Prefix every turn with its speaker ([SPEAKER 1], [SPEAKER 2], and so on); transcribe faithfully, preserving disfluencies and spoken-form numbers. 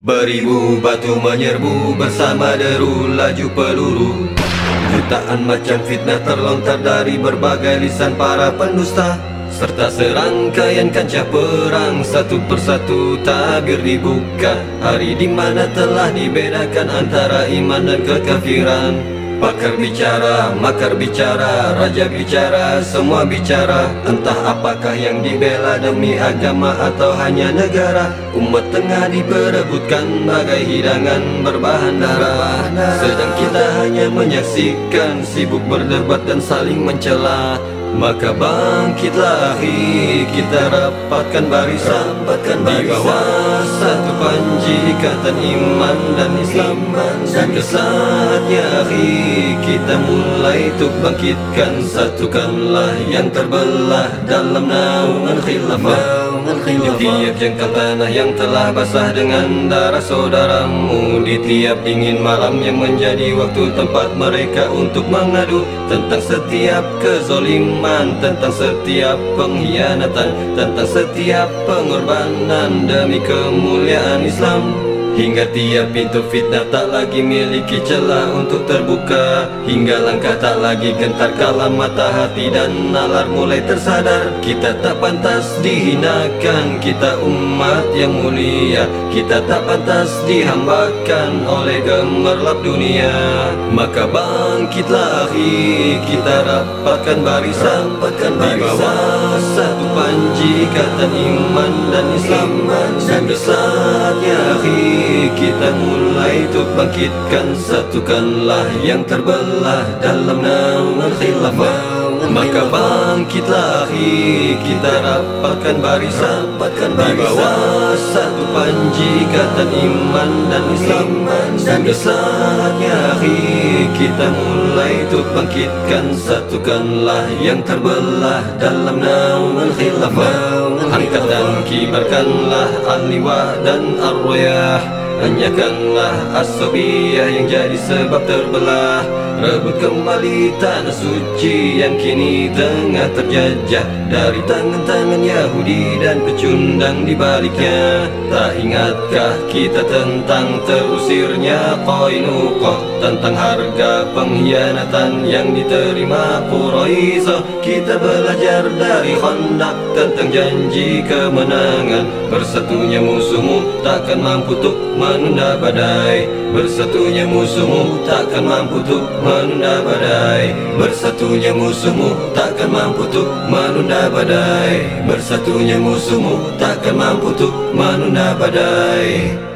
[SPEAKER 1] Beribu batu menyerbu bersama deru laju peluru. Jutaan macam fitnah terlontar dari berbagai lisan para pendusta, serta serangkaian kancah perang. Satu persatu tabir dibuka, hari di mana telah dibedakan antara iman dan kekafiran. Pakar bicara, makar bicara, raja bicara, semua bicara. Entah apakah yang dibela demi agama atau hanya negara. Umat tengah diperebutkan bagai hidangan berbahan darah, sedang kita hanya menyaksikan, sibuk berdebat dan saling mencela. Maka bangkitlah akhi, kita rapatkan barisan di bawah satu panji ikatan iman dan Islam. Sudah saatnya akhi, kita mulai untuk bangkitkan, satukanlah yang terbelah dalam naungan khilafah. Di tiap jengkal tanah yang telah basah dengan darah saudaramu, di tiap dingin malam yang menjadi waktu tempat mereka untuk mengadu tentang setiap kezoliman, tentang setiap pengkhianatan, tentang setiap pengorbanan demi kemuliaan Islam. Hingga tiap pintu fitnah tak lagi miliki celah untuk terbuka, hingga langkah tak lagi gentar kala mata hati dan nalar mulai tersadar. Kita tak pantas dihinakan, kita umat yang mulia, kita tak pantas dihambakan oleh gemerlap dunia. Maka bangkitlah akhi, kita rapatkan barisan di bawah satu panji ikatan iman dan Islam. Sudah saatnya akhi, kita mulai untuk bangkitkan, satukanlah yang terbelah dalam naungan khilafah. Maka bangkitlah akhi, kita rapatkan barisan di bawah satu panji ikatan iman dan Islam. Sudah saatnya akhi, kita mulai untuk bangkitkan, satukanlah yang terbelah dalam naungan khilafah. Angkat dan kibarkanlah al-liwa dan ar-rayah, hanyakanlah as-sabiyah yang jadi sebab terbelah. Rebut kembali tanah suci yang kini tengah terjajah dari tangan-tangan Yahudi dan pecundang di baliknya. Tak ingatkah kita tentang terusirnya Qainuqah, tentang harga pengkhianatan yang diterima Quraisy? Kita belajar dari Khandaq tentang janji kemenangan. Bersatunya musuhmu takkan mampu untuk menunda badai, bersatunya musuhmu takkan mampu untuk menunda badai, bersatunya musuhmu takkan mampu untuk menunda badai, bersatunya musuhmu takkan mampu untuk menunda badai.